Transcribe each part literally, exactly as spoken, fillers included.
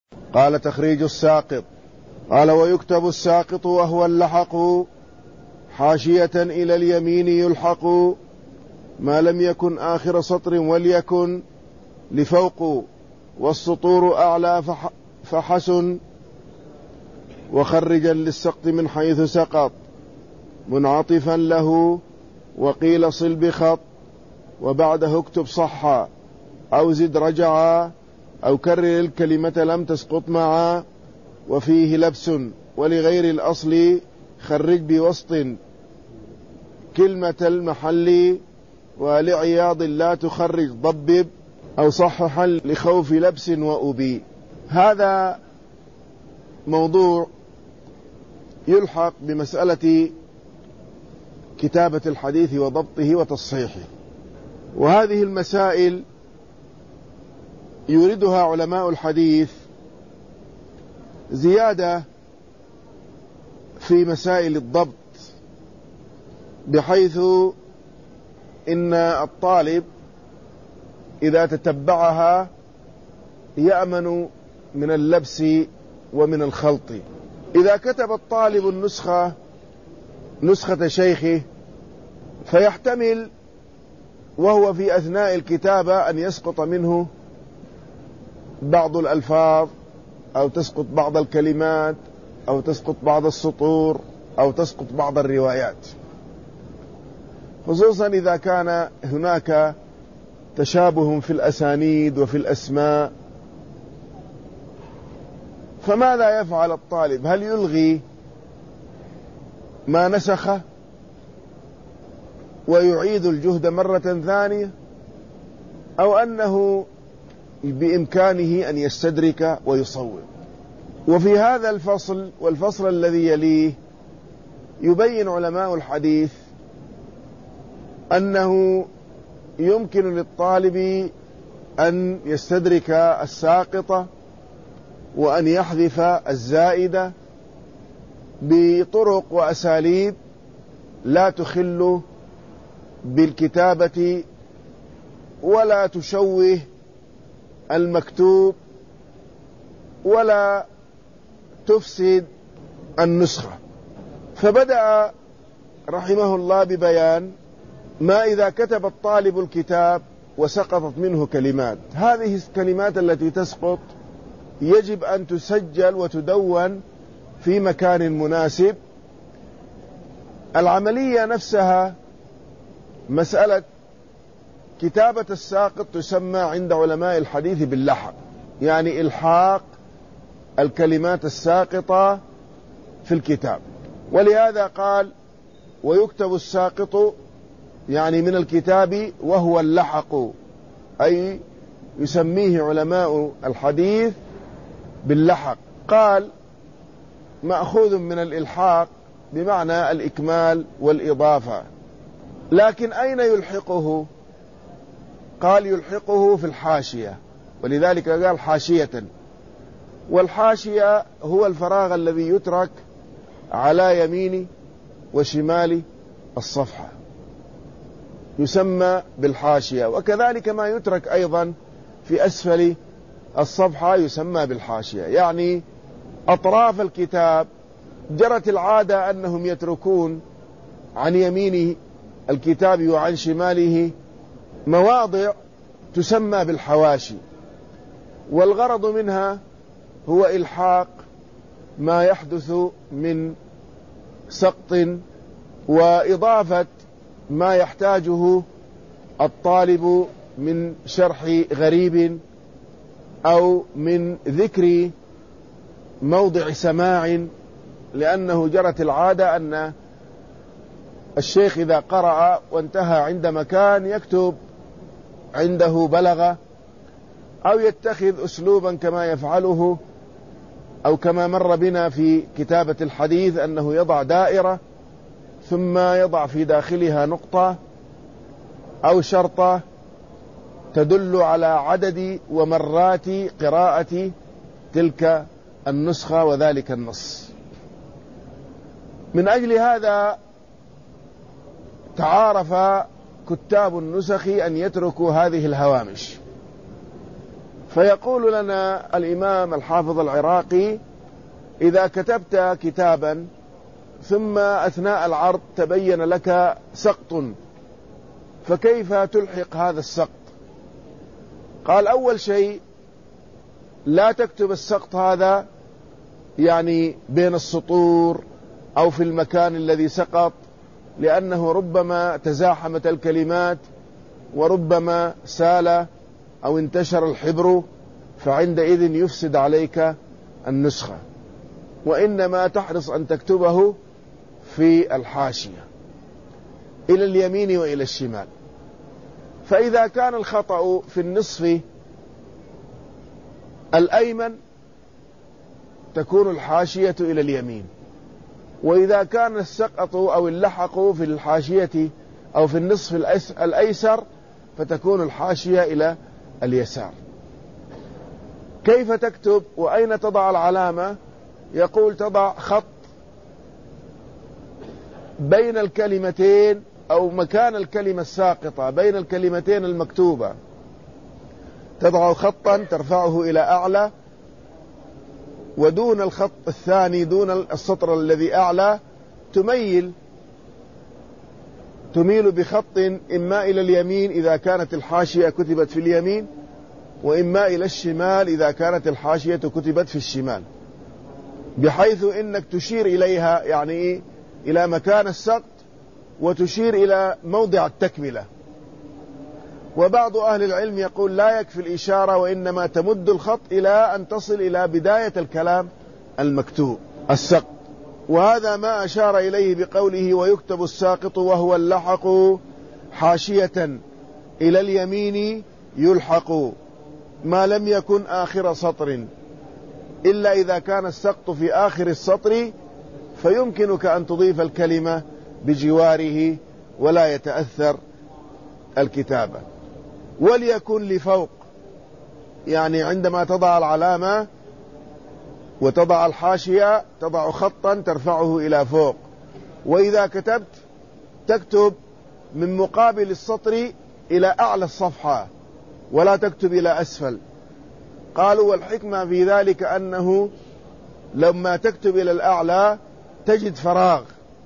قال تخريج الساقط. قال ويكتب الساقط وهو اللحق حاشية إلى اليمين يلحق ما لم يكن آخر سطر وليكن لفوق والسطور أعلى فحسن وخرجا للسقط من حيث سقط منعطفا له وقيل صل بخط وبعده اكتب صحا أو زد رجعا أو كرر الكلمة لم تسقط معا وفيه لبس ولغير الأصل خرج بوسط كلمة المحل ولعياض لا تخرج ضبب أو صححا لخوف لبس وأبي. هذا موضوع يلحق بمسألة كتابة الحديث وضبطه وتصحيحه، وهذه المسائل يوردها علماء الحديث زيادة في مسائل الضبط، بحيث إن الطالب إذا تتبعها يأمن من اللبس ومن الخلط. إذا كتب الطالب النسخة نسخة شيخه فيحتمل وهو في أثناء الكتابة أن يسقط منه بعض الألفاظ أو تسقط بعض الكلمات أو تسقط بعض السطور أو تسقط بعض الروايات، خصوصا إذا كان هناك تشابه في الأسانيد وفي الأسماء. فماذا يفعل الطالب؟ هل يلغي ما نسخه ويعيد الجهد مرة ثانية، أو أنه بإمكانه أن يستدرك ويصوب؟ وفي هذا الفصل والفصل الذي يليه يبين علماء الحديث أنه يمكن للطالب أن يستدرك الساقطة وأن يحذف الزائدة بطرق وأساليب لا تخل بالكتابة ولا تشوه المكتوب ولا تفسد النسخة. فبدأ رحمه الله ببيان ما إذا كتب الطالب الكتاب وسقطت منه كلمات. هذه الكلمات التي تسقط يجب أن تسجل وتدون في مكان مناسب. العملية نفسها مسألة كتابة الساقط تسمى عند علماء الحديث باللحق، يعني إلحاق الكلمات الساقطة في الكتاب. ولهذا قال ويكتب الساقط يعني من الكتاب وهو اللحق، أي يسميه علماء الحديث باللحق. قال مأخوذ من الإلحاق بمعنى الإكمال والإضافة، لكن أين يلحقه؟ قال يلحقه في الحاشية، ولذلك قال حاشية. والحاشية هو الفراغ الذي يترك على يمين وشمال الصفحة يسمى بالحاشية، وكذلك ما يترك أيضا في أسفل الصفحة يسمى بالحاشية. يعني أطراف الكتاب جرت العادة أنهم يتركون عن يمين الكتاب وعن شماله مواضع تسمى بالحواشي، والغرض منها هو إلحاق ما يحدث من سقط وإضافة ما يحتاجه الطالب من شرح غريب أو من ذكر موضع سماع، لأنه جرت العادة أن الشيخ إذا قرأ وانتهى عند مكان يكتب عنده بلغ، أو يتخذ أسلوبا كما يفعله أو كما مر بنا في كتابة الحديث أنه يضع دائرة ثم يضع في داخلها نقطة أو شرطة تدل على عدد ومرات قراءة تلك النسخة وذلك النص. من أجل هذا تعارف كتاب النسخ أن يتركوا هذه الهوامش، فيقول لنا الإمام الحافظ العراقي: إذا كتبت كتابا ثم أثناء العرض تبين لك سقط، فكيف تلحق هذا السقط؟ قال: أول شيء لا تكتب السقط هذا يعني بين السطور أو في المكان الذي سقط، لأنه ربما تزاحمت الكلمات وربما سال أو انتشر الحبر، فعندئذ يفسد عليك النسخة، وإنما تحرص أن تكتبه في الحاشية إلى اليمين وإلى الشمال. فإذا كان الخطأ في النصف الأيمن تكون الحاشية إلى اليمين، وإذا كان السقط أو اللحق في الحاشية أو في النصف الأيسر فتكون الحاشية إلى اليسار. كيف تكتب وأين تضع العلامة؟ يقول: تضع خط بين الكلمتين أو مكان الكلمة الساقطة بين الكلمتين المكتوبة، تضع خطا ترفعه إلى أعلى، ودون الخط الثاني دون السطر الذي أعلى تميل تميل بخط إما إلى اليمين إذا كانت الحاشية كتبت في اليمين، وإما إلى الشمال إذا كانت الحاشية كتبت في الشمال، بحيث إنك تشير إليها يعني إلى مكان السقط وتشير إلى موضع التكملة. وبعض أهل العلم يقول لا يكفي الإشارة، وإنما تمد الخط إلى أن تصل إلى بداية الكلام المكتوب السقط، وهذا ما أشار إليه بقوله: ويكتب الساقط وهو اللحق حاشية إلى اليمين يلحق ما لم يكن آخر سطر، إلا إذا كان السقط في آخر السطر فيمكنك أن تضيف الكلمة بجواره ولا يتأثر الكتابة. وليكن لفوق، يعني عندما تضع العلامة وتضع الحاشية تضع خطا ترفعه إلى فوق، وإذا كتبت تكتب من مقابل السطر إلى أعلى الصفحة ولا تكتب إلى أسفل. قالوا: والحكمة في ذلك أنه لما تكتب إلى الأعلى تجد فراغ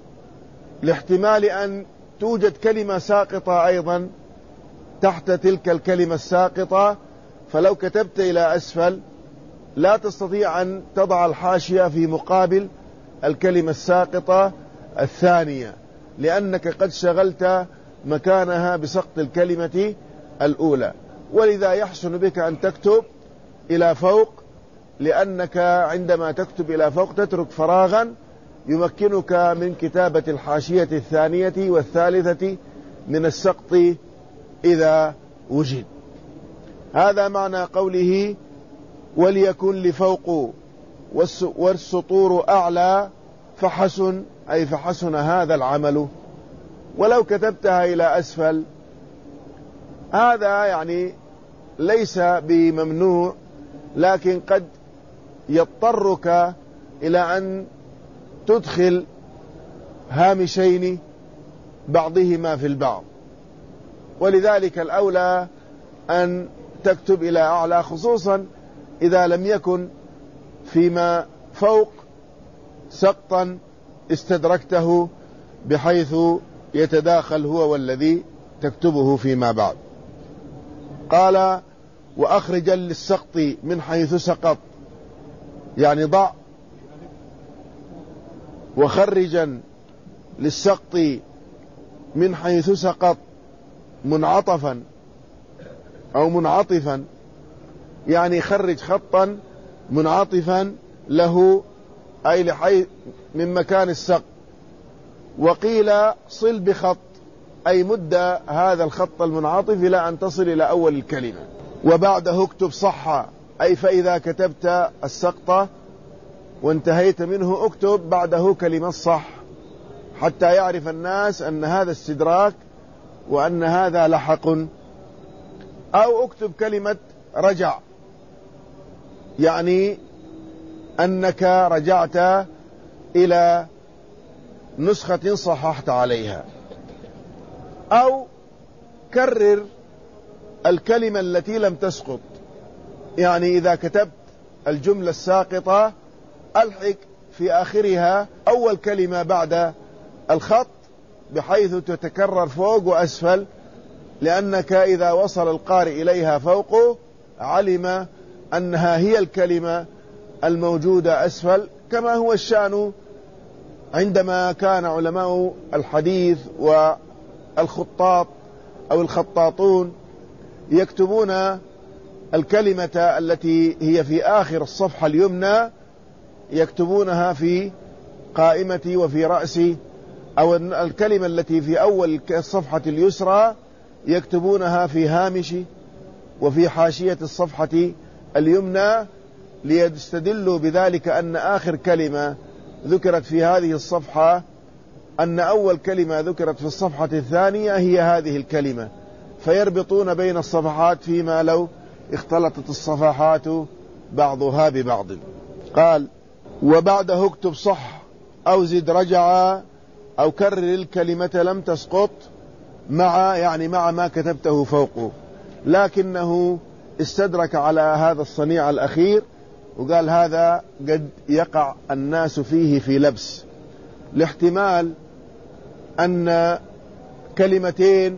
لاحتمال أن توجد كلمة ساقطة أيضا تحت تلك الكلمة الساقطة، فلو كتبت إلى أسفل لا تستطيع أن تضع الحاشية في مقابل الكلمة الساقطة الثانية، لأنك قد شغلت مكانها بسقط الكلمة الأولى. ولذا يحسن بك أن تكتب إلى فوق، لأنك عندما تكتب إلى فوق تترك فراغا يمكنك من كتابة الحاشية الثانية والثالثة من السقط إذا وجد. هذا معنى قوله: وليكن لفوق والسطور أعلى فحسن، أي فحسن هذا العمل. ولو كتبتها إلى أسفل هذا يعني ليس بممنوع، لكن قد يضطرك إلى أن تدخل هامشين بعضهما في البعض، ولذلك الأولى أن تكتب إلى أعلى، خصوصا إذا لم يكن فيما فوق سقطا استدركته بحيث يتداخل هو والذي تكتبه فيما بعد. قال: وأخرجا للسقط من حيث سقط، يعني ضع وخرجا للسقط من حيث سقط منعطفا أو منعطفا، يعني خرج خطا منعطفا له أي لحيث من مكان السقط. وقيل صل بخط، أي مد هذا الخط المنعطف إلى أن تصل إلى أول الكلمة. وبعده اكتب صح، أي فإذا كتبت السقط وانتهيت منه اكتب بعده كلمة صح، حتى يعرف الناس أن هذا استدراك وأن هذا لحق. أو اكتب كلمة رجع، يعني أنك رجعت إلى نسخة صححت عليها. أو كرر الكلمة التي لم تسقط، يعني إذا كتبت الجملة الساقطة ألحق في آخرها أول كلمة بعد الخط بحيث تتكرر فوق وأسفل، لأنك إذا وصل القارئ إليها فوقه علم أنها هي الكلمة الموجودة أسفل، كما هو الشأن عندما كان علماء الحديث والخطاط أو الخطاطون يكتبون الكلمة التي هي في آخر الصفحة اليمنى يكتبونها في قائمة وفي رأس، أو الكلمة التي في أول الصفحة اليسرى يكتبونها في هامش وفي حاشية الصفحة اليمنى، ليستدلوا بذلك أن آخر كلمة ذكرت في هذه الصفحة أن أول كلمة ذكرت في الصفحة الثانية هي هذه الكلمة، فيربطون بين الصفحات فيما لو اختلطت الصفحات بعضها ببعض. قال: وبعده اكتب صح أو زد رجع أو كرر الكلمة لم تسقط مع يعني مع ما كتبته فوقه، لكنه استدرك على هذا الصنيع الأخير وقال هذا قد يقع الناس فيه في لبس، لاحتمال أن كلمتين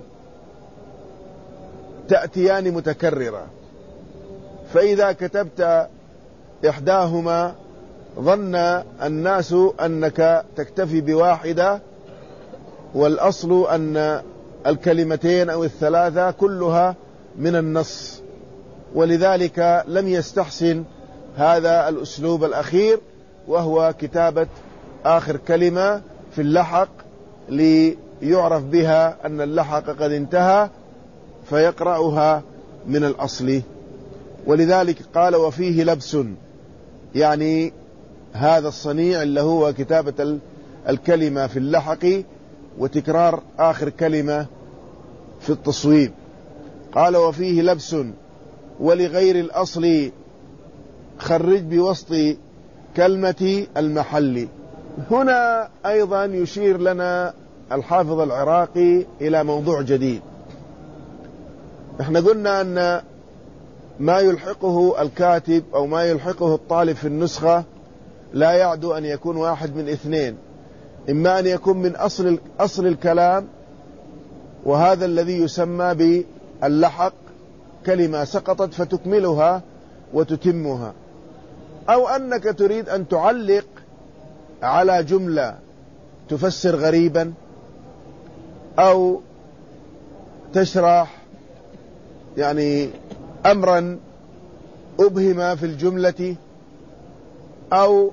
تأتيان متكررة، فإذا كتبت إحداهما ظن الناس أنك تكتفي بواحدة، والأصل أن الكلمتين أو الثلاثة كلها من النص، ولذلك لم يستحسن هذا الأسلوب الأخير وهو كتابة آخر كلمة في اللحق ليعرف بها أن اللحق قد انتهى فيقرأها من الأصل. ولذلك قال: وفيه لبس، يعني هذا الصنيع اللي هو كتابة الكلمة في اللحق وتكرار آخر كلمة في التصويب. قال: وفيه لبس ولغير الأصل خرج بوسط كلمة المحل. هنا أيضا يشير لنا الحافظ العراقي إلى موضوع جديد. احنا قلنا أن ما يلحقه الكاتب أو ما يلحقه الطالب في النسخة لا يعدو أن يكون واحد من اثنين: إما أن يكون من أصل أصل الكلام، وهذا الذي يسمى باللحق، كلمة سقطت فتكملها وتتمها، أو أنك تريد أن تعلق على جملة تفسر غريبا، أو تشرح يعني أمرا أبهم في الجملة، أو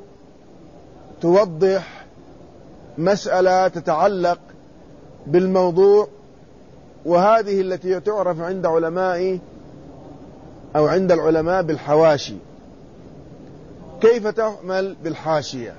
توضح مسألة تتعلق بالموضوع، وهذه التي تعرف عند علماء أو عند العلماء بالحواشي. كيف تعمل بالحاشية؟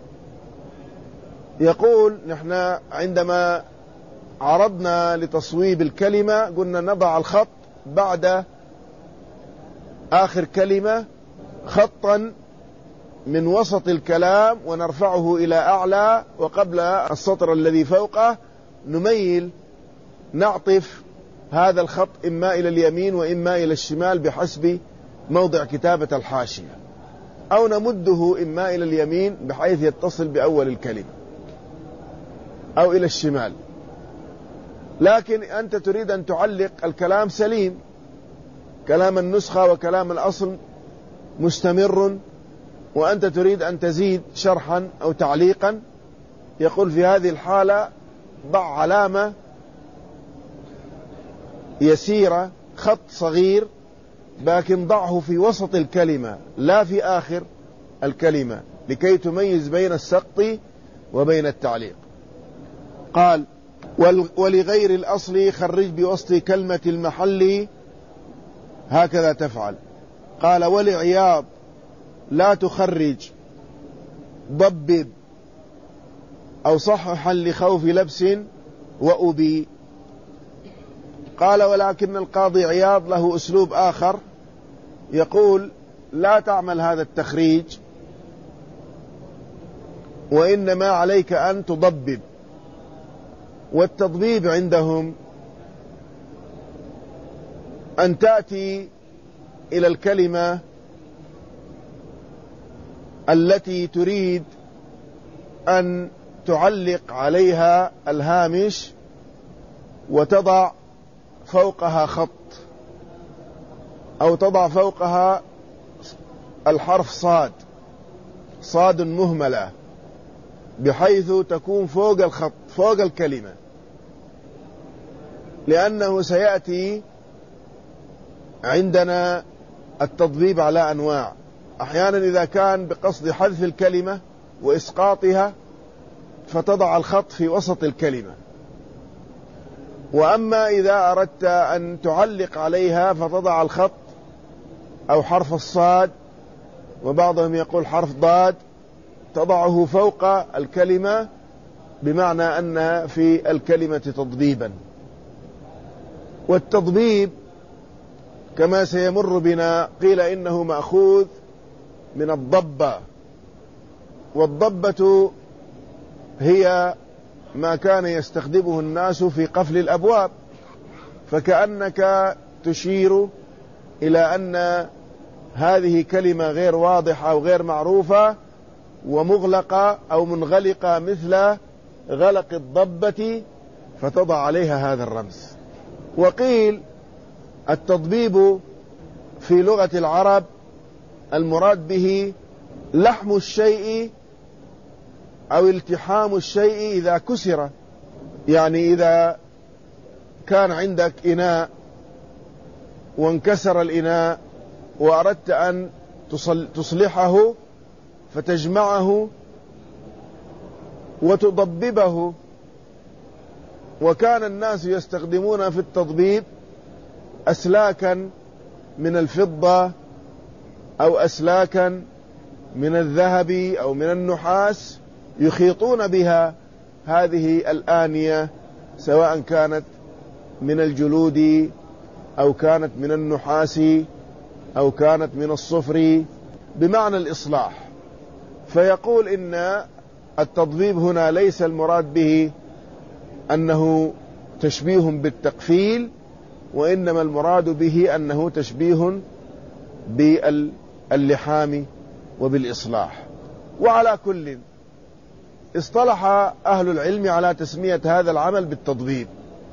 يقول: نحن عندما عرضنا لتصويب الكلمة قلنا نضع الخط بعد آخر كلمة خطا من وسط الكلام ونرفعه إلى أعلى، وقبل السطر الذي فوقه نميل نعطف هذا الخط إما إلى اليمين وإما إلى الشمال بحسب موضع كتابة الحاشية، أو نمده إما إلى اليمين بحيث يتصل بأول الكلمة أو إلى الشمال. لكن أنت تريد أن تعلق الكلام سليم، كلام النسخة وكلام الأصل مستمر، وأنت تريد أن تزيد شرحا أو تعليقا. يقول: في هذه الحالة ضع علامة يسيرة، خط صغير، لكن ضعه في وسط الكلمة لا في آخر الكلمة، لكي تميز بين السقط وبين التعليق. قال: ولغير الأصل خرج بوسط كلمة المحل هكذا تفعل. قال: ولعياض لا تخرج ضبب أو صححا لخوف لبس وأبي. قال: ولكن القاضي عياض له أسلوب آخر، يقول: لا تعمل هذا التخريج، وإنما عليك أن تضبب. والتضبيب عندهم أن تأتي إلى الكلمة التي تريد أن تعلق عليها الهامش وتضع فوقها خط أو تضع فوقها الحرف صاد صاد مهملة بحيث تكون فوق الخط فوق الكلمة، لأنه سيأتي عندنا التضبيب على أنواع. أحيانا إذا كان بقصد حذف الكلمة وإسقاطها فتضع الخط في وسط الكلمة، وأما إذا أردت أن تعلق عليها فتضع الخط أو حرف الصاد، وبعضهم يقول حرف ضاد، تضعه فوق الكلمة بمعنى أن في الكلمة تضبيبا. والتضبيب كما سيمر بنا قيل إنه مأخوذ من الضبة، والضبة هي ما كان يستخدمه الناس في قفل الأبواب، فكأنك تشير إلى أن هذه كلمة غير واضحة أو غير معروفة ومغلقة أو منغلقة مثل غلق الضبة، فتضع عليها هذا الرمز. وقيل التضبيب في لغة العرب المراد به لحم الشيء أو التحام الشيء إذا كسر، يعني إذا كان عندك إناء وانكسر الإناء وأردت أن تصلحه فتجمعه وتضببه. وكان الناس يستخدمون في التضبيب أسلاكا من الفضة أو أسلاكا من الذهب أو من النحاس يخيطون بها هذه الآنية، سواء كانت من الجلود أو كانت من النحاس أو كانت من الصفر بمعنى الإصلاح. فيقول إن التضبيب هنا ليس المراد به أنه تشبيه بالتقفيل، وإنما المراد به أنه تشبيه باللحام وبالإصلاح. وعلى كل اصطلح أهل العلم على تسمية هذا العمل بالتضبيب،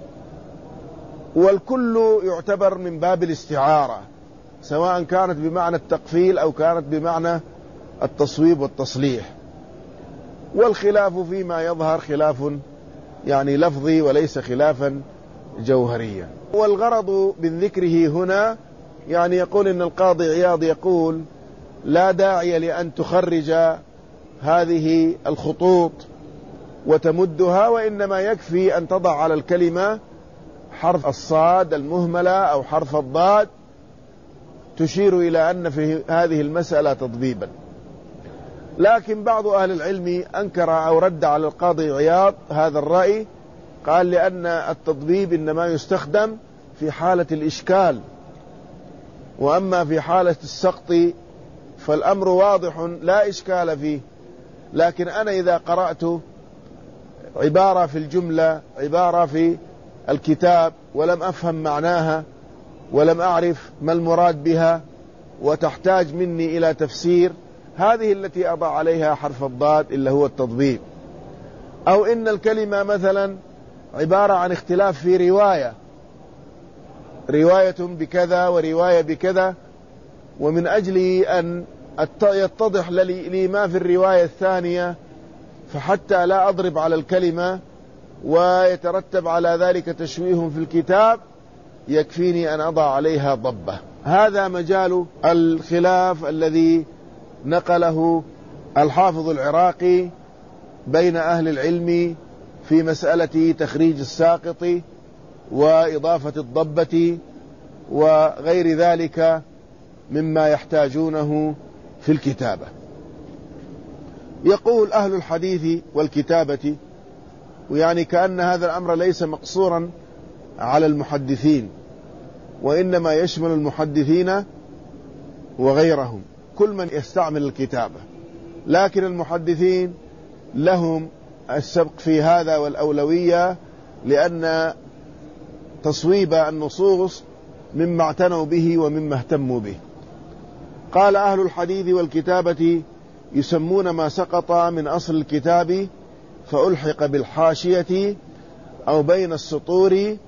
والكل يعتبر من باب الاستعارة، سواء كانت بمعنى التقفيل أو كانت بمعنى التصويب والتصليح. والخلاف فيما يظهر خلاف يعني لفظي وليس خلافا جوهريا. والغرض من ذكره هنا يعني يقول إن القاضي عياض يقول لا داعي لأن تخرج هذه الخطوط وتمدها، وإنما يكفي أن تضع على الكلمة حرف الصاد المهملة أو حرف الضاد تشير إلى أن في هذه المسألة تضبيبا. لكن بعض أهل العلم أنكر أو رد على القاضي عياض هذا الرأي، قال لأن التضبيب إنما يستخدم في حالة الإشكال، وأما في حالة السقط فالأمر واضح لا إشكال فيه. لكن أنا إذا قرأت عبارة في الجملة، عبارة في الكتاب، ولم أفهم معناها ولم أعرف ما المراد بها وتحتاج مني إلى تفسير، هذه التي أضع عليها حرف الضاد اللي هو التضبيب. أو إن الكلمة مثلا عبارة عن اختلاف في رواية، رواية بكذا ورواية بكذا، ومن أجل أن يتضح لي ما في الرواية الثانية فحتى لا أضرب على الكلمة ويترتب على ذلك تشويه في الكتاب يكفيني أن أضع عليها ضبة. هذا مجال الخلاف الذي نقله الحافظ العراقي بين أهل العلم في مسألة تخريج الساقط وإضافة الضبة وغير ذلك مما يحتاجونه في الكتابة. يقول أهل الحديث والكتابة، ويعني كأن هذا الأمر ليس مقصورا على المحدثين، وإنما يشمل المحدثين وغيرهم، كل من يستعمل الكتابة، لكن المحدثين لهم السبق في هذا والأولوية، لأن تصويب النصوص مما اعتنوا به ومما اهتموا به. قال أهل الحديث والكتابة يسمون ما سقط من أصل الكتاب فألحق بالحاشية أو بين السطور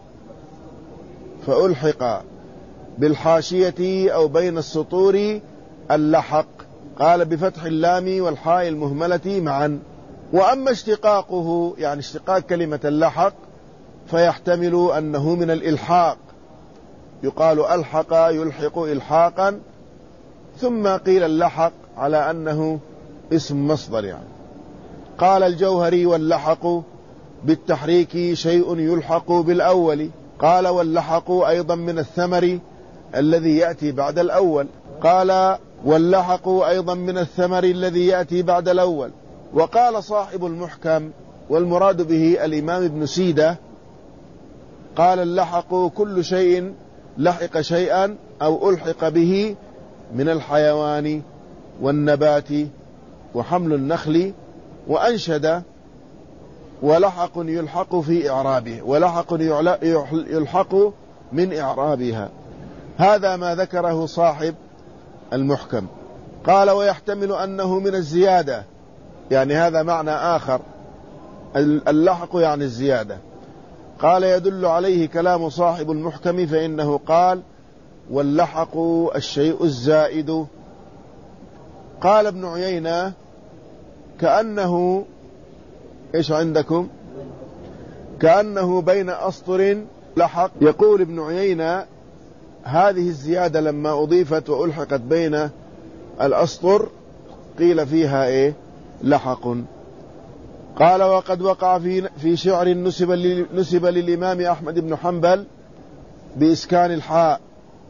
فألحق بالحاشية أو بين السطور اللحق. قال بفتح اللام والحاء المهملة معا. وأما اشتقاقه يعني اشتقاق كلمة اللحق فيحتمل أنه من الإلحاق، يقال ألحق يلحق إلحاقا، ثم قيل اللحق على أنه اسم مصدر يعني. قال الجوهري واللحق بالتحريك شيء يلحق بالأول. قال واللحق أيضا من الثمر الذي يأتي بعد الأول. قال واللحق أيضا من الثمر الذي يأتي بعد الأول. وقال صاحب المحكم والمراد به الإمام ابن سيدة قال اللحق كل شيء لحق شيئا أو ألحق به من الحيوان والنبات وحمل النخل. وأنشد ولحق يلحق في إعرابه ولحق يلحق من إعرابها. هذا ما ذكره صاحب المحكم. قال ويحتمل أنه من الزيادة، يعني هذا معنى آخر، اللحق يعني الزيادة. قال يدل عليه كلام صاحب المحكم فإنه قال واللحق الشيء الزائد. قال ابن عيينة كأنه إيش عندكم كأنه بين أسطر لحق. يقول ابن عيينة هذه الزيادة لما أضيفت وألحقت بين الأسطر قيل فيها إيه لحق. قال وقد وقع في في شعر نسب نسب للإمام أحمد بن حنبل بإسكان الحاء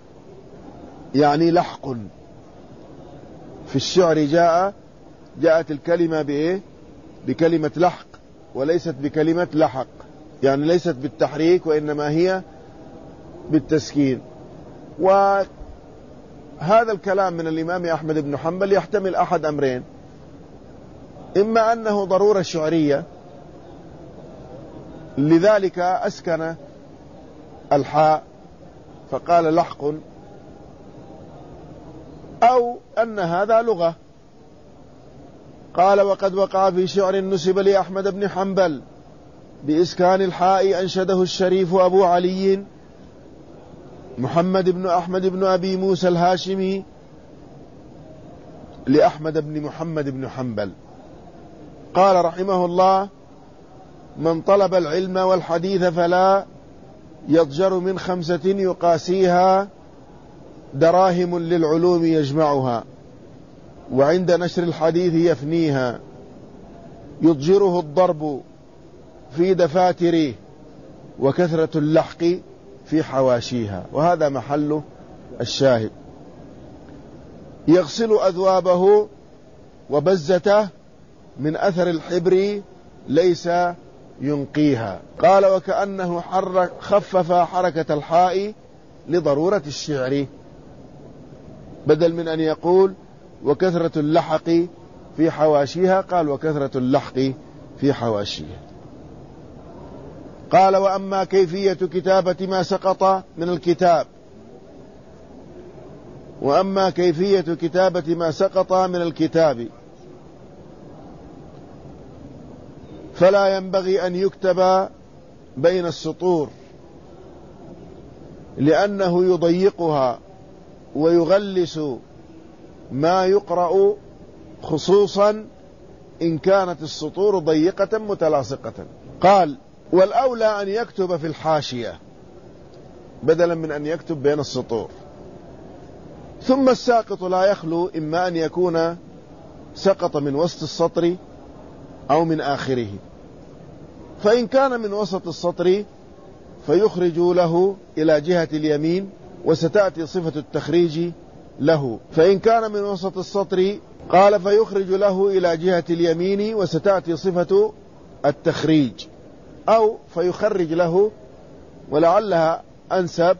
يعني لحق. في الشعر جاء جاءت الكلمة بإيه بكلمة لحق وليست بكلمة لحق، يعني ليست بالتحريك وإنما هي بالتسكين. وهذا الكلام من الإمام أحمد بن حنبل يحتمل أحد أمرين: إما أنه ضرورة شعرية لذلك أسكن الحاء فقال لحق، أو أن هذا لغة. قال وقد وقع في شعر نسب لأحمد بن حنبل بإسكان الحاء أنشده الشريف أبو علي محمد بن أحمد بن أبي موسى الهاشمي لأحمد بن محمد بن حنبل. قال رحمه الله من طلب العلم والحديث فلا يضجر من خمسة يقاسيها دراهم للعلوم يجمعها وعند نشر الحديث يفنيها يضجره الضرب في دفاتره وكثرة اللحق في حواشيها. وهذا محل الشاهد. يغسل أذوابه وبزته من أثر الحبر ليس ينقيها. قال وكأنه حرك خفف حركة الحاء لضرورة الشعر بدل من أن يقول وكثرة اللحق في حواشيها قال وكثرة اللحق في حواشيها. قال وأما كيفية كتابة ما سقط من الكتاب وأما كيفية كتابة ما سقط من الكتاب فلا ينبغي أن يكتب بين السطور لأنه يضيقها ويغلس ما يقرأ خصوصا إن كانت السطور ضيقة متلاصقة. قال والأولى أن يكتب في الحاشية بدلا من أن يكتب بين السطور. ثم الساقط لا يخلو إما أن يكون سقط من وسط السطر أو من آخره، فإن كان من وسط السطر فيخرج له إلى جهة اليمين وستأتي صفة التخريج له. فإن كان من وسط السطر قال فيخرج له إلى جهة اليمين وستأتي صفة التخريج، أو فيخرج له، ولعلها أنسب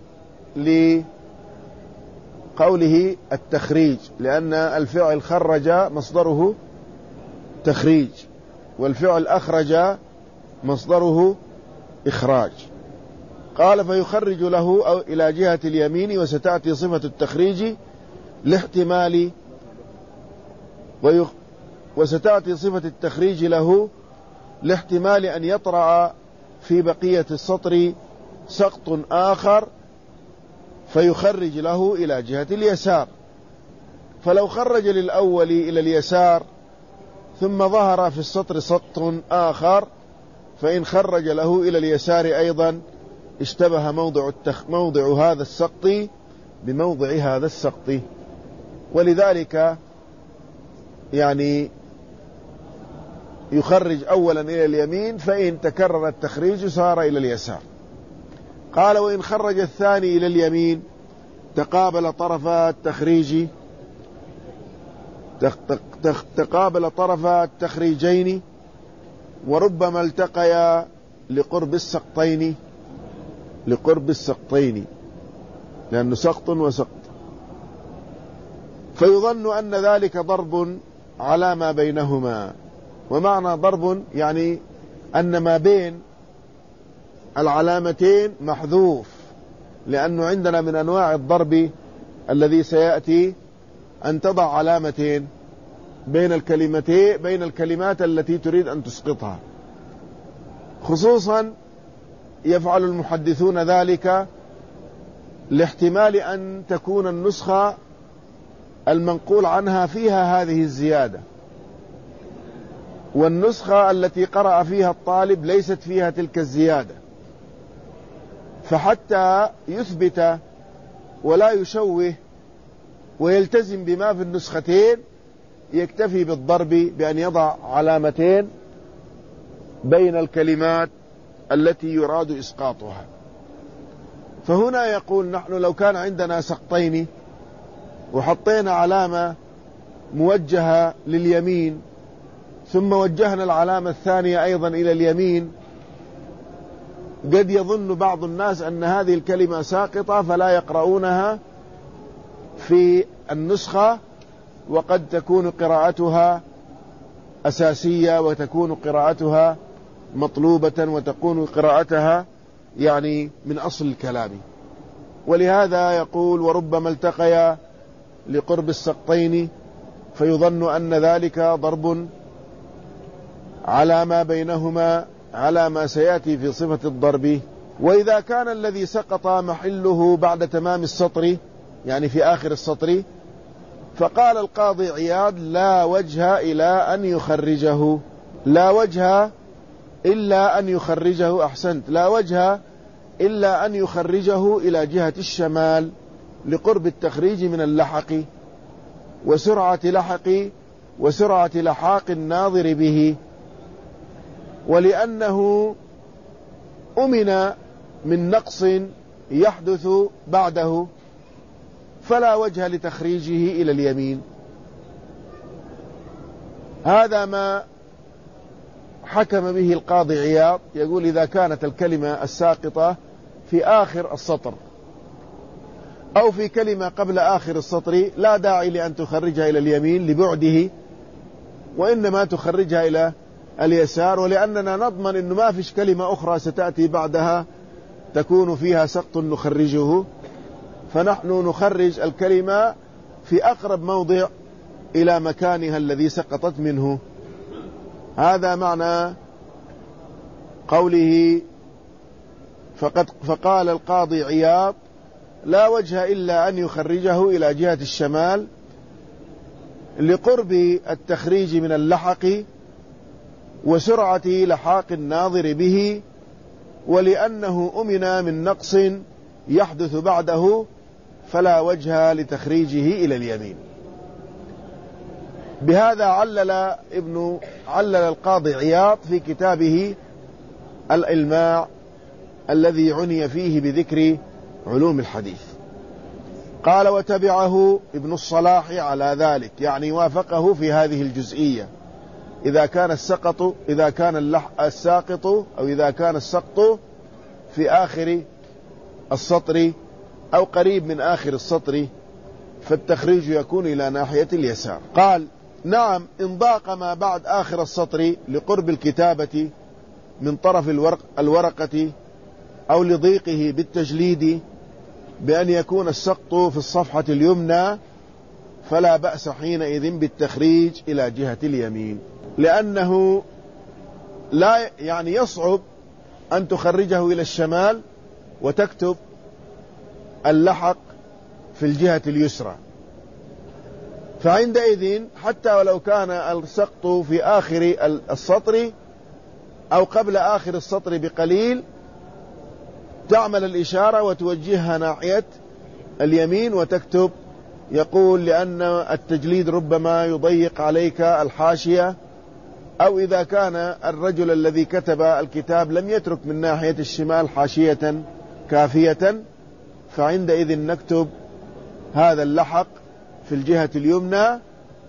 لقوله التخريج لأن الفعل خرج مصدره تخريج والفعل أخرج مصدره إخراج. قال فيخرج له أو إلى جهة اليمين وستأتي صفة التخريج لاحتمال ويخ وستأتي صفة التخريج له لاحتمال أن يطرأ في بقية السطر سقط آخر فيخرج له إلى جهة اليسار. فلو خرج للأول إلى اليسار ثم ظهر في السطر سقط آخر، فإن خرج له إلى اليسار أيضا اشتبه موضع, التخ... موضع هذا السقط بموضع هذا السقط. ولذلك يعني يخرج أولا إلى اليمين، فإن تكرر التخريج صار إلى اليسار. قال وإن خرج الثاني إلى اليمين تقابل طرفا التخريج تقابل طرفا التخريجين وربما التقيا لقرب السقطين لقرب السقطين لأنه سقط وسقط، فيظن أن ذلك ضرب على ما بينهما. ومعنى ضرب يعني أن ما بين العلامتين محذوف، لأنه عندنا من أنواع الضرب الذي سيأتي أن تضع علامتين بين الكلمتين بين الكلمات التي تريد أن تسقطها. خصوصا يفعل المحدثون ذلك لاحتمال أن تكون النسخة المنقول عنها فيها هذه الزيادة، والنسخة التي قرأ فيها الطالب ليست فيها تلك الزيادة، فحتى يثبت ولا يشوه ويلتزم بما في النسختين يكتفي بالضرب بأن يضع علامتين بين الكلمات التي يراد إسقاطها. فهنا يقول نحن لو كان عندنا سقطين وحطينا علامة موجهة لليمين ثم وجهنا العلامة الثانية أيضا إلى اليمين، قد يظن بعض الناس أن هذه الكلمة ساقطة فلا يقرؤونها في النسخة، وقد تكون قراءتها أساسية وتكون قراءتها مطلوبة وتكون قراءتها يعني من أصل الكلام. ولهذا يقول وربما التقيا لقرب السقطين، فيظن أن ذلك ضرب على ما بينهما على ما سيأتي في صفة الضرب. وإذا كان الذي سقط محله بعد تمام السطر يعني في آخر السطر، فقال القاضي عياض لا وجه إلى أن يخرجه لا وجه إلا أن يخرجه أحسنت لا وجه إلا أن يخرجه إلى جهة الشمال لقرب التخريج من اللحق وسرعة لحق وسرعة لحاق الناظر به، ولأنه أمن من نقص يحدث بعده فلا وجه لتخريجه إلى اليمين. هذا ما حكم به القاضي عياض. يقول إذا كانت الكلمة الساقطة في آخر السطر أو في كلمة قبل آخر السطر لا داعي لأن تخرجها إلى اليمين لبعده، وإنما تخرجها إلى اليسار، ولأننا نضمن أنه ما فيش كلمة أخرى ستأتي بعدها تكون فيها سقط نخرجه، فنحن نخرج الكلمة في أقرب موضع إلى مكانها الذي سقطت منه. هذا معنى قوله فقد فقال القاضي عياض لا وجه إلا أن يخرجه إلى جهة الشمال لقرب التخريج من اللحق وسرعة لحاق الناظر به، ولأنه أمن من نقص يحدث بعده فلا وجه لتخريجه إلى اليمين. بهذا علل ابن علل القاضي عياض في كتابه الإلماع الذي عني فيه بذكر علوم الحديث. قال وتبعه ابن الصلاح على ذلك، يعني وافقه في هذه الجزئية. إذا كان السقط إذا كان اللح الساقط أو إذا كان السقط في آخر السطر أو قريب من آخر السطر فالتخريج يكون إلى ناحية اليسار. قال نعم إن ضاق ما بعد آخر السطر لقرب الكتابة من طرف الورق الورقة أو لضيقه بالتجليد بأن يكون السقط في الصفحة اليمنى فلا بأس حينئذ بالتخريج إلى جهة اليمين، لأنه لا يعني يصعب أن تخرجه إلى الشمال وتكتب اللحق في الجهة اليسرى. فعندئذ حتى ولو كان السقط في آخر السطر أو قبل آخر السطر بقليل، تعمل الإشارة وتوجهها ناحية اليمين وتكتب. يقول لأن التجليد ربما يضيق عليك الحاشية، أو إذا كان الرجل الذي كتب الكتاب لم يترك من ناحية الشمال حاشية كافية، فعندئذ نكتب هذا اللحق في الجهة اليمنى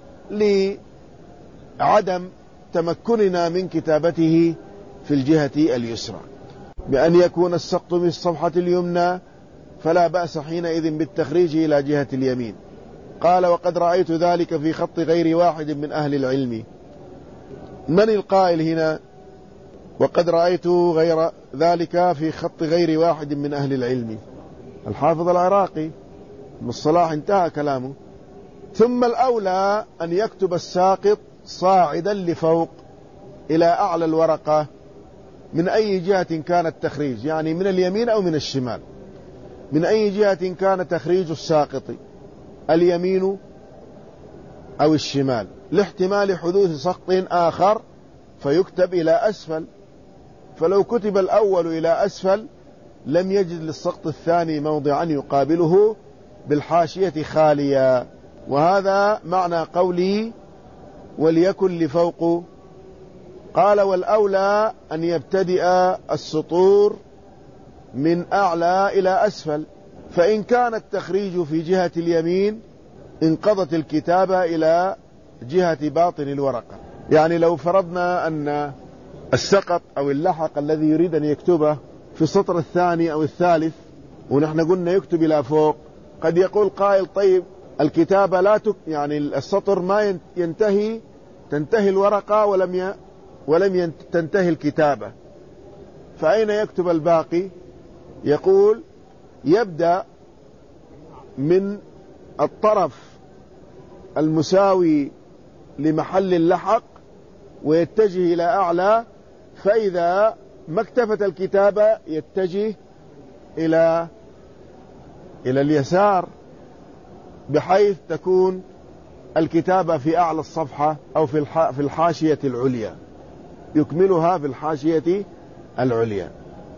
لعدم تمكننا من كتابته في الجهة اليسرى. بأن يكون السقط من الصفحة اليمنى فلا بأس حينئذ بالتخريج إلى جهة اليمين. قال: وقد رأيت ذلك في خط غير واحد من أهل العلم. من القائل هنا وقد رأيت غير ذلك في خط غير واحد من أهل العلم؟ الحافظ العراقي. ابن الصلاح انتهى كلامه. ثم الأولى أن يكتب الساقط صاعدا لفوق إلى أعلى الورقة من أي جهة كان التخريج، يعني من اليمين أو من الشمال. من أي جهة كان تخريج الساقط، اليمين أو الشمال، لاحتمال حدوث سقط آخر فيكتب إلى أسفل. فلو كتب الأول إلى أسفل لم يجد للسقط الثاني موضعا يقابله بالحاشية خالية. وهذا معنى قولي وليكن لفوق. قال: والأولى أن يبتدئ السطور من أعلى إلى أسفل، فإن كان التخريج في جهة اليمين انقضت الكتابة إلى جهة باطن الورقة. يعني لو فرضنا أن السقط أو اللحق الذي يريد أن يكتبه في السطر الثاني أو الثالث، ونحن قلنا يكتب إلى فوق، قد يقول قائل: طيب الكتابة لا تك يعني السطر ما ينتهي، تنتهي الورقة ولم ي... ولم تنتهي الكتابة، فأين يكتب الباقي؟ يقول: يبدأ من الطرف المساوي لمحل اللحق ويتجه إلى أعلى، فإذا ما اكتفت الكتابة يتجه إلى إلى اليسار، بحيث تكون الكتابة في أعلى الصفحة أو في في الحاشية العليا، يكملها في الحاشية العليا.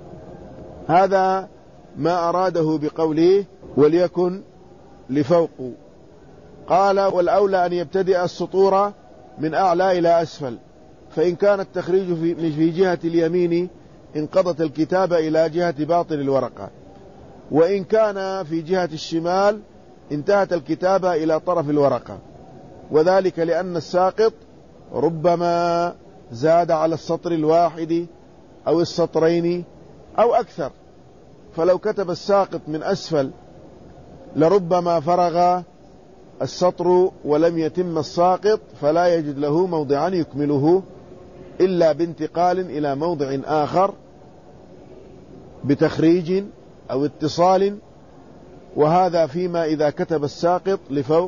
هذا ما أراده بقوله وليكن لفوق. قال: والأولى أن يبتدئ السطور من أعلى إلى أسفل، فإن كان التخريج في, في جهة اليمين انقضت الكتابة إلى جهة باطن الورقة، وإن كان في جهة الشمال انتهت الكتابة إلى طرف الورقة، وذلك لأن الساقط ربما زاد على السطر الواحد أو السطرين أو أكثر، فلو كتب الساقط من أسفل لربما فرغ السطر ولم يتم الساقط، فلا يجد له موضعا يكمله إلا بانتقال إلى موضع آخر بتخريج أو اتصال. وهذا فيما إذا كتب الساقط لفوق.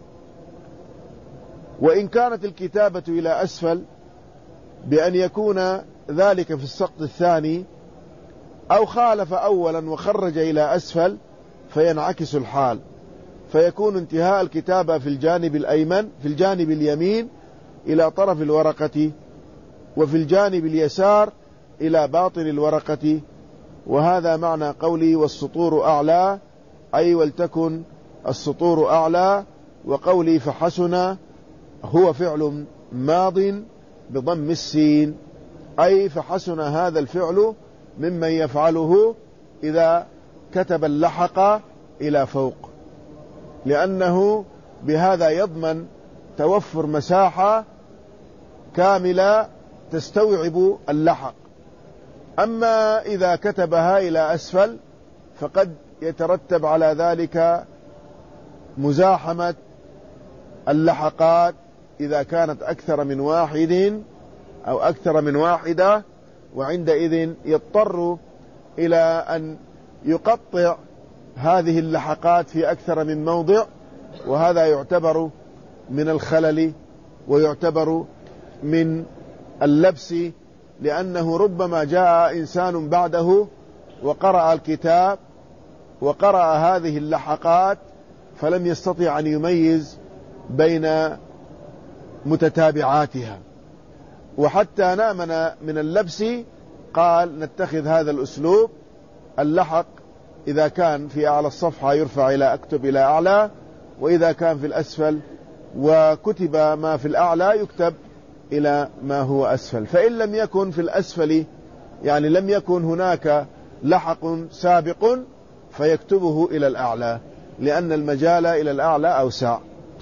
وإن كانت الكتابة إلى أسفل بأن يكون ذلك في السقط الثاني، أو خالف أولا وخرج إلى أسفل، فينعكس الحال، فيكون انتهاء الكتابة في الجانب الأيمن في الجانب اليمين إلى طرف الورقة، وفي الجانب اليسار إلى باطن الورقة. وهذا معنى قولي والسطور أعلى، أي ولتكن السطور أعلى. وقولي فحسن هو فعل ماض بضم السين، أي فحسن هذا الفعل ممن يفعله إذا كتب اللحق إلى فوق، لأنه بهذا يضمن توفر مساحة كاملة تستوعب اللحق. أما إذا كتبها إلى أسفل فقد يترتب على ذلك مزاحمة اللحقات إذا كانت أكثر من واحد أو أكثر من واحدة، وعندئذ يضطر إلى أن يقطع هذه اللحقات في أكثر من موضع وهذا يعتبر من الخلل ويعتبر من اللبس، لأنه ربما جاء إنسان بعده وقرأ الكتاب وقرأ هذه اللحقات فلم يستطع أن يميز بين متتابعاتها. وحتى نامنا من اللبس قال نتخذ هذا الأسلوب، اللحق إذا كان في أعلى الصفحة يرفع إلى أكتب إلى أعلى، وإذا كان في الأسفل وكتب ما في الأعلى يكتب إلى ما هو أسفل. فإن لم يكن في الأسفل يعني لم يكن هناك لحق سابق فيكتبه إلى الأعلى، لأن المجال إلى الأعلى أوسع.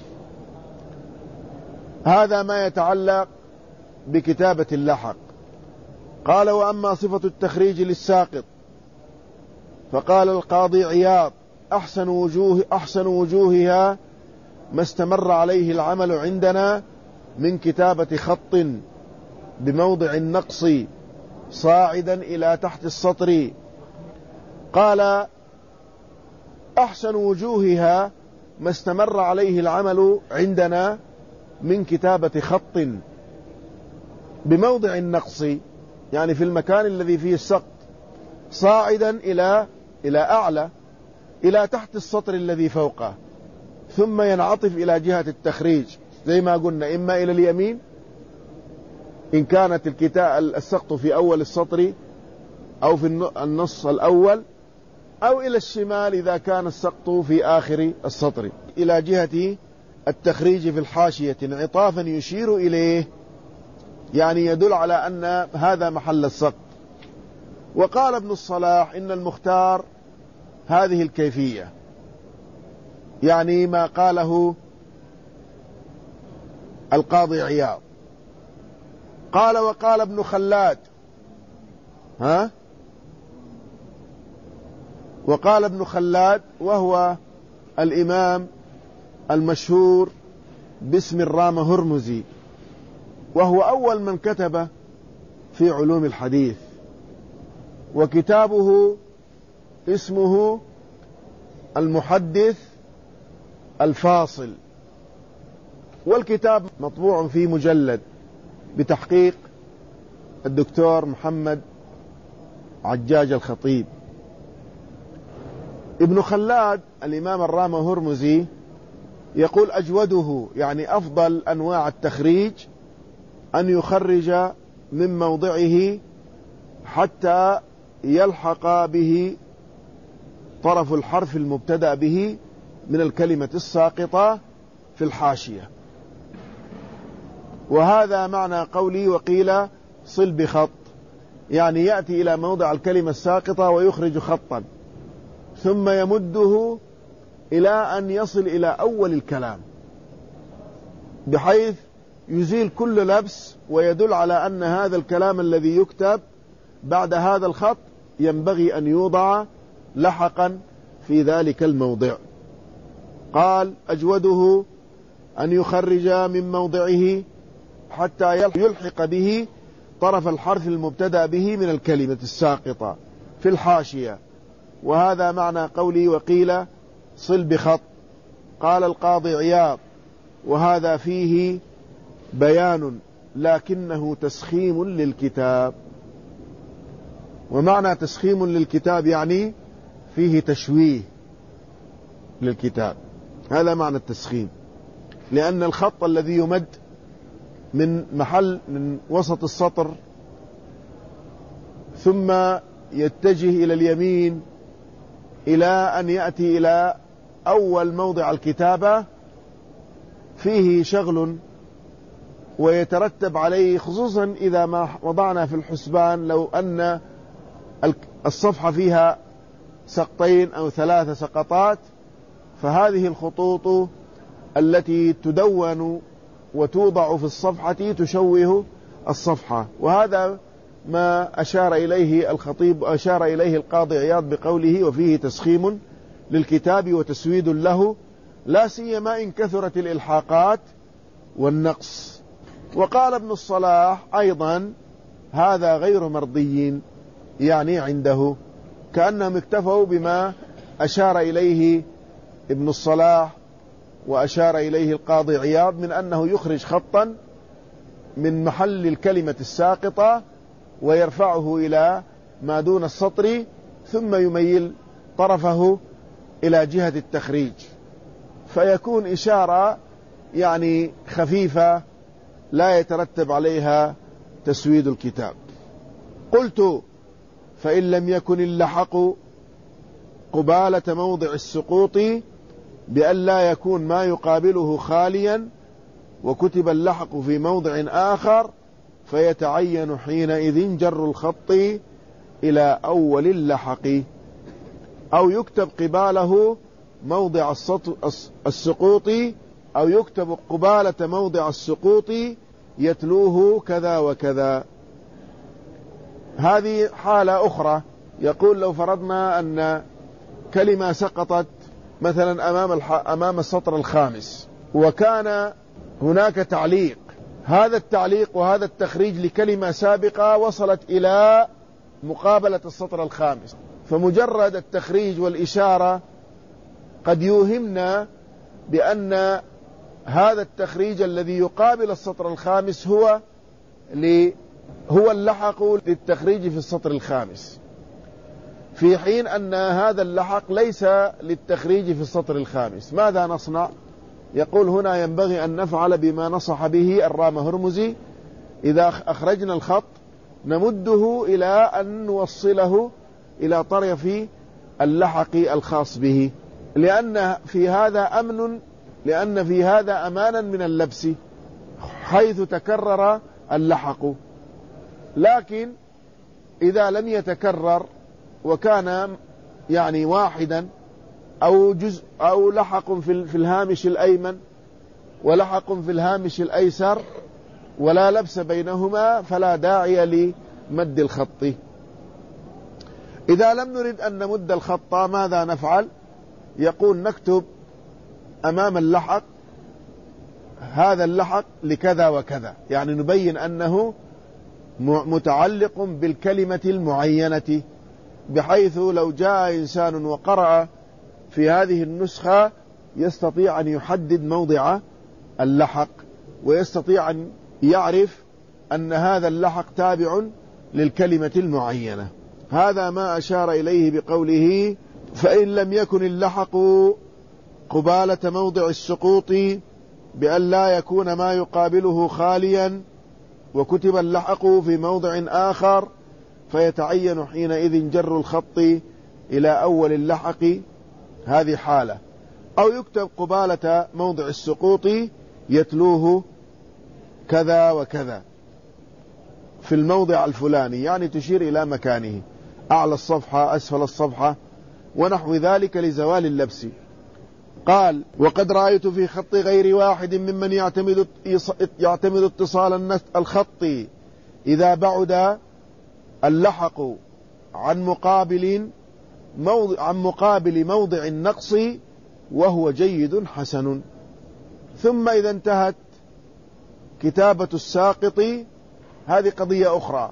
هذا ما يتعلق بكتابة اللحق. قال: وأما صفة التخريج للساقط فقال القاضي عياض: أحسن وجوه أحسن وجوهها ما استمر عليه العمل عندنا من كتابة خط بموضع النقص صاعدا إلى تحت السطر. قال: أحسن وجوهها ما استمر عليه العمل عندنا من كتابة خط بموضع النقص، يعني في المكان الذي فيه السقط، صاعدا إلى إلى أعلى إلى تحت السطر الذي فوقه، ثم ينعطف إلى جهة التخريج زي ما قلنا، إما إلى اليمين إن كانت الكتاب السقط في أول السطر أو في النص الأول، أو إلى الشمال إذا كان السقط في آخر السطر، إلى جهة التخريج في الحاشية انعطافا يشير إليه، يعني يدل على أن هذا محل السقط. وقال ابن الصلاح إن المختار هذه الكيفية، يعني ما قاله القاضي عياض. قال: وقال ابن خلاد ها وقال ابن خلاد وهو الإمام المشهور باسم الرام هرمزي، وهو أول من كتب في علوم الحديث، وكتابه اسمه المحدث الفاصل، والكتاب مطبوع في مجلد بتحقيق الدكتور محمد عجاج الخطيب. ابن خلاد الإمام الرام هرمزي يقول: أجوده يعني أفضل أنواع التخريج أن يخرج من موضعه حتى يلحق به طرف الحرف المبتدأ به من الكلمة الساقطة في الحاشية. وهذا معنى قولي وقيل صل بخط، يعني يأتي إلى موضع الكلمة الساقطة ويخرج خطا ثم يمده إلى أن يصل إلى أول الكلام، بحيث يزيل كل لبس ويدل على أن هذا الكلام الذي يكتب بعد هذا الخط ينبغي أن يوضع لحقا في ذلك الموضع. قال: أجوده أن يخرج من موضعه حتى يلحق به طرف الحرف المبتدأ به من الكلمة الساقطة في الحاشية. وهذا معنى قولي وقيل صل بخط. قال القاضي عياض: وهذا فيه بيان لكنه تسخيم للكتاب. ومعنى تسخيم للكتاب يعني فيه تشويه للكتاب، هذا معنى التسخيم، لأن الخط الذي يمد من محل من وسط السطر ثم يتجه إلى اليمين إلى أن يأتي إلى أول موضع الكتابة فيه شغل ويترتب عليه، خصوصا إذا ما وضعنا في الحسبان لو أن الصفحة فيها سقطين أو ثلاث سقطات، فهذه الخطوط التي تدون وتوضع في الصفحة تشوه الصفحة. وهذا ما أشار إليه الخطيب وأشار إليه القاضي عياض بقوله: وفيه تسخيم للكتاب وتسويد له، لا سيما إن كثرت الإلحاقات والنقص. وقال ابن الصلاح أيضا: هذا غير مرضي، يعني عنده كأنهم اكتفوا بما أشار إليه ابن الصلاح وأشار إليه القاضي عياض من أنه يخرج خطا من محل الكلمة الساقطة ويرفعه إلى ما دون السطر ثم يميل طرفه إلى جهة التخريج، فيكون إشارة يعني خفيفة لا يترتب عليها تسويد الكتاب. قلت: فإن لم يكن اللحق قبالة موضع السقوط بأن لا يكون ما يقابله خاليا وكتب اللحق في موضع آخر، فيتعين حينئذ جر الخط إلى أول اللحق، أو يكتب قباله موضع السقوط، أو يكتب قبالة موضع السقوط يتلوه كذا وكذا. هذه حالة أخرى. يقول: لو فرضنا أن كلمة سقطت مثلا أمام, الح... أمام السطر الخامس، وكان هناك تعليق، هذا التعليق وهذا التخريج لكلمة سابقة وصلت إلى مقابلة السطر الخامس، فمجرد التخريج والإشارة قد يوهمنا بأن هذا التخريج الذي يقابل السطر الخامس هو ل... هو اللحق للتخريج في السطر الخامس، في حين أن هذا اللحق ليس للتخريج في السطر الخامس. ماذا نصنع؟ يقول: هنا ينبغي أن نفعل بما نصح به الرام هرمزي: إذا أخرجنا الخط نمده إلى أن نوصله إلى طرف اللحق الخاص به، لأن في هذا أمن، لأن في هذا أمانا من اللبس حيث تكرر اللحق. لكن إذا لم يتكرر وكان يعني واحدا أو جزء أو لحق في الهامش الأيمن ولحق في الهامش الأيسر ولا لبس بينهما، فلا داعي لمد الخط. إذا لم نرد أن نمد الخط ماذا نفعل؟ يقول: نكتب أمام اللحق هذا اللحق لكذا وكذا، يعني نبين أنه متعلق بالكلمة المعينة، بحيث لو جاء إنسان وقرأ في هذه النسخة يستطيع أن يحدد موضع اللحق، ويستطيع أن يعرف أن هذا اللحق تابع للكلمة المعينة. هذا ما أشار إليه بقوله: فإن لم يكن اللحق قبالة موضع السقوط بأن لا يكون ما يقابله خاليا وكتب اللحق في موضع آخر، فيتعين حينئذ جر الخط إلى أول اللحق، هذه حالة. أو يكتب قبالة موضع السقوط يتلوه كذا وكذا في الموضع الفلاني، يعني تشير إلى مكانه، أعلى الصفحة أسفل الصفحة ونحو ذلك لزوال اللبس. قال: وقد رأيت في خط غير واحد ممن يعتمد يعتمد اتصال الخط إذا بعد اللحق عن مقابل موضع عن مقابل موضع النقص وهو جيد حسن. ثم إذا انتهت كتابة الساقط، هذه قضية أخرى،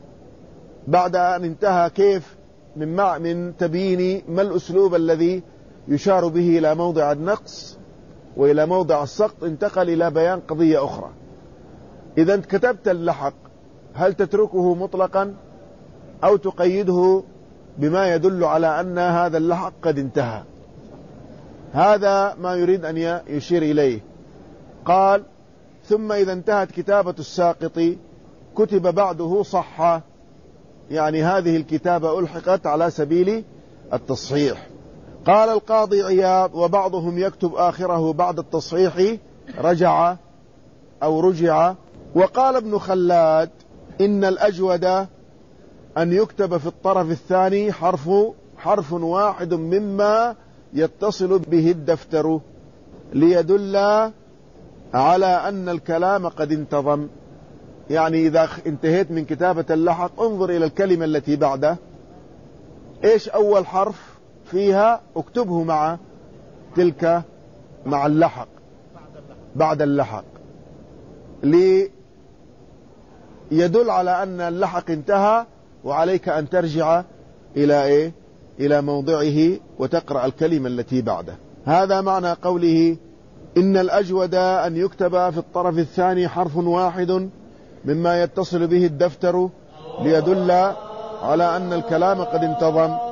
بعد أن انتهى كيف من مع من تبيين ما الأسلوب الذي يشار به إلى موضع النقص وإلى موضع السقط، انتقل إلى بيان قضية أخرى. إذا كتبت اللحق هل تتركه مطلقا أو تقيده بما يدل على أن هذا اللحق قد انتهى؟ هذا ما يريد أن يشير إليه. قال: ثم إذا انتهت كتابة الساقط كتب بعده صح، يعني هذه الكتابة ألحقت على سبيل التصحيح. قال القاضي عياض: وبعضهم يكتب آخره بعد التصحيح رجع أو رجع. وقال ابن خلاد: إن الأجود أن يكتب في الطرف الثاني حرف حرف واحد مما يتصل به الدفتر ليدل على أن الكلام قد انتظم. يعني إذا انتهيت من كتابة اللحق انظر إلى الكلمة التي بعده، إيش أول حرف فيها اكتبه مع تلك مع اللحق بعد اللحق ليدل على أن اللحق انتهى، وعليك أن ترجع إلى إيه؟ إلى موضعه وتقرأ الكلمة التي بعده. هذا معنى قوله: إن الأجود أن يكتب في الطرف الثاني حرف واحد مما يتصل به الدفتر ليدل على أن الكلام قد انتظم.